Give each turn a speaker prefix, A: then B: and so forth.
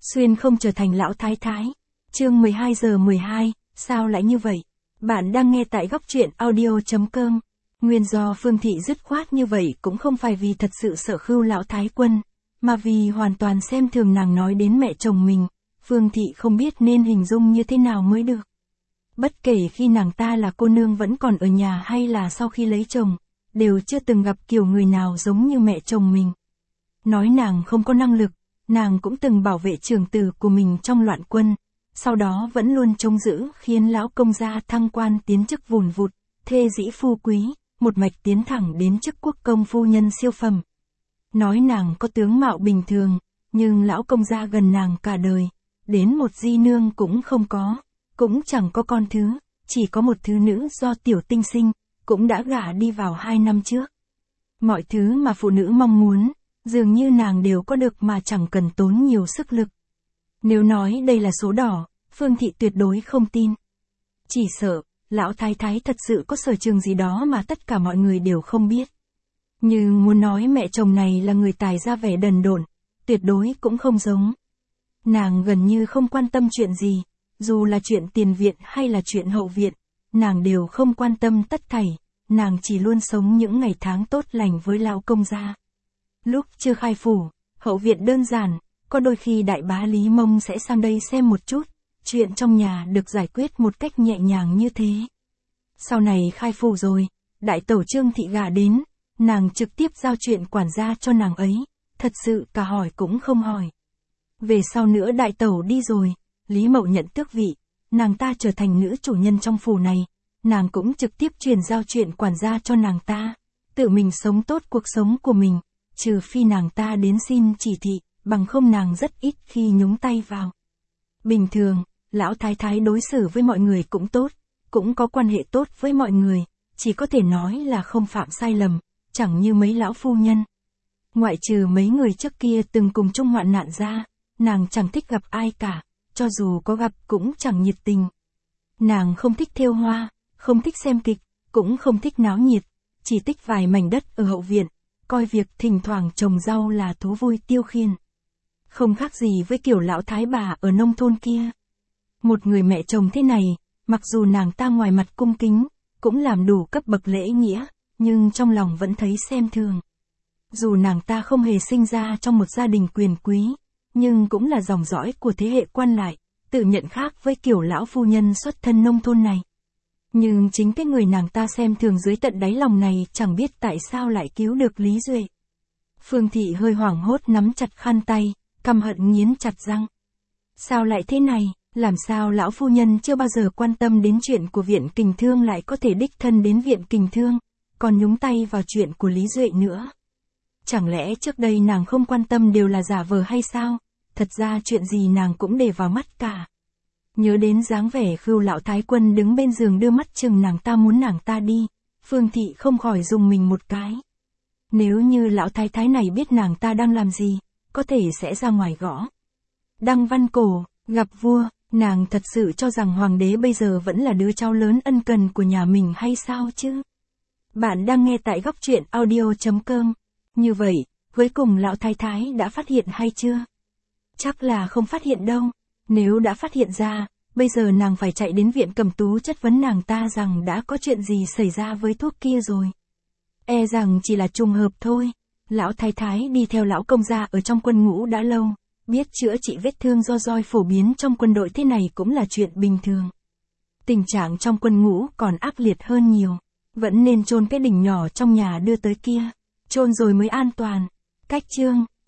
A: Xuyên không trở thành lão thái thái. Chương 12:12, sao lại như vậy? Bạn đang nghe tại góc truyện audio.com. Nguyên do Phương Thị dứt khoát như vậy cũng không phải vì thật sự sợ Khưu lão thái quân, mà vì hoàn toàn xem thường nàng nói đến mẹ chồng mình. Phương Thị không biết nên hình dung như thế nào mới được. Bất kể khi nàng ta là cô nương vẫn còn ở nhà hay là sau khi lấy chồng, đều chưa từng gặp kiểu người nào giống như mẹ chồng mình. Nói nàng không có năng lực, nàng cũng từng bảo vệ trưởng tử của mình trong loạn quân, sau đó vẫn luôn trông giữ khiến lão công gia thăng quan tiến chức vùn vụt, thê dĩ phu quý, một mạch tiến thẳng đến chức quốc công phu nhân siêu phẩm. Nói nàng có tướng mạo bình thường, nhưng lão công gia gần nàng cả đời, đến một di nương cũng không có, cũng chẳng có con thứ, chỉ có một thứ nữ do tiểu tinh sinh, cũng đã gả đi vào 2 năm trước. Mọi thứ mà phụ nữ mong muốn, dường như nàng đều có được mà chẳng cần tốn nhiều sức lực. Nếu nói đây là số đỏ, Phương Thị tuyệt đối không tin. Chỉ sợ, lão thái thái thật sự có sở trường gì đó mà tất cả mọi người đều không biết. Nhưng muốn nói mẹ chồng này là người tài ra vẻ đần độn, tuyệt đối cũng không giống. Nàng gần như không quan tâm chuyện gì, dù là chuyện tiền viện hay là chuyện hậu viện, nàng đều không quan tâm tất thảy, nàng chỉ luôn sống những ngày tháng tốt lành với lão công gia. Lúc chưa khai phủ, hậu viện đơn giản, có đôi khi đại bá Lý Mông sẽ sang đây xem một chút, chuyện trong nhà được giải quyết một cách nhẹ nhàng như thế. Sau này khai phủ rồi, đại tẩu Trương Thị gả đến, nàng trực tiếp giao chuyện quản gia cho nàng ấy, thật sự cả hỏi cũng không hỏi. Về sau nữa đại tẩu đi rồi, Lý Mậu nhận tước vị, nàng ta trở thành nữ chủ nhân trong phủ này, nàng cũng trực tiếp truyền giao chuyện quản gia cho nàng ta, tự mình sống tốt cuộc sống của mình, trừ phi nàng ta đến xin chỉ thị, bằng không nàng rất ít khi nhúng tay vào. Bình thường, lão thái thái đối xử với mọi người cũng tốt, cũng có quan hệ tốt với mọi người, chỉ có thể nói là không phạm sai lầm, chẳng như mấy lão phu nhân. Ngoại trừ mấy người trước kia từng cùng chung hoạn nạn ra, nàng chẳng thích gặp ai cả, cho dù có gặp cũng chẳng nhiệt tình. Nàng không thích thêu hoa, không thích xem kịch, cũng không thích náo nhiệt, chỉ thích vài mảnh đất ở hậu viện, coi việc thỉnh thoảng trồng rau là thú vui tiêu khiển. Không khác gì với kiểu lão thái bà ở nông thôn kia. Một người mẹ chồng thế này, mặc dù nàng ta ngoài mặt cung kính, cũng làm đủ cấp bậc lễ nghĩa, nhưng trong lòng vẫn thấy xem thường. Dù nàng ta không hề sinh ra trong một gia đình quyền quý, nhưng cũng là dòng dõi của thế hệ quan lại, tự nhận khác với kiểu lão phu nhân xuất thân nông thôn này. Nhưng chính cái người nàng ta xem thường dưới tận đáy lòng này chẳng biết tại sao lại cứu được Lý Duệ. Phương Thị hơi hoảng hốt nắm chặt khăn tay, căm hận nghiến chặt răng. Sao lại thế này, làm sao lão phu nhân chưa bao giờ quan tâm đến chuyện của viện kình thương lại có thể đích thân đến viện kình thương, còn nhúng tay vào chuyện của Lý Duệ nữa. Chẳng lẽ trước đây nàng không quan tâm đều là giả vờ hay sao, thật ra chuyện gì nàng cũng để vào mắt cả. Nhớ đến dáng vẻ Khưu lão thái quân đứng bên giường đưa mắt chừng nàng ta muốn nàng ta đi, Phương Thị không khỏi rùng mình một cái. Nếu như lão thái thái này biết nàng ta đang làm gì, có thể sẽ ra ngoài gõ. Đăng văn cổ, gặp vua, nàng thật sự cho rằng hoàng đế bây giờ vẫn là đứa cháu lớn ân cần của nhà mình hay sao chứ? Bạn đang nghe tại góc truyện audio.com. Như vậy, cuối cùng lão thái thái đã phát hiện hay chưa? Chắc là không phát hiện đâu. Nếu đã phát hiện ra, bây giờ nàng phải chạy đến viện Cẩm Tú chất vấn nàng ta rằng đã có chuyện gì xảy ra với thuốc kia rồi. E rằng chỉ là trùng hợp thôi. Lão thái thái đi theo lão công gia ở trong quân ngũ đã lâu, biết chữa trị vết thương do roi phổ biến trong quân đội thế này cũng là chuyện bình thường. Tình trạng trong quân ngũ còn ác liệt hơn nhiều, vẫn nên chôn cái đỉnh nhỏ trong nhà đưa tới kia, chôn rồi mới an toàn. Cách chương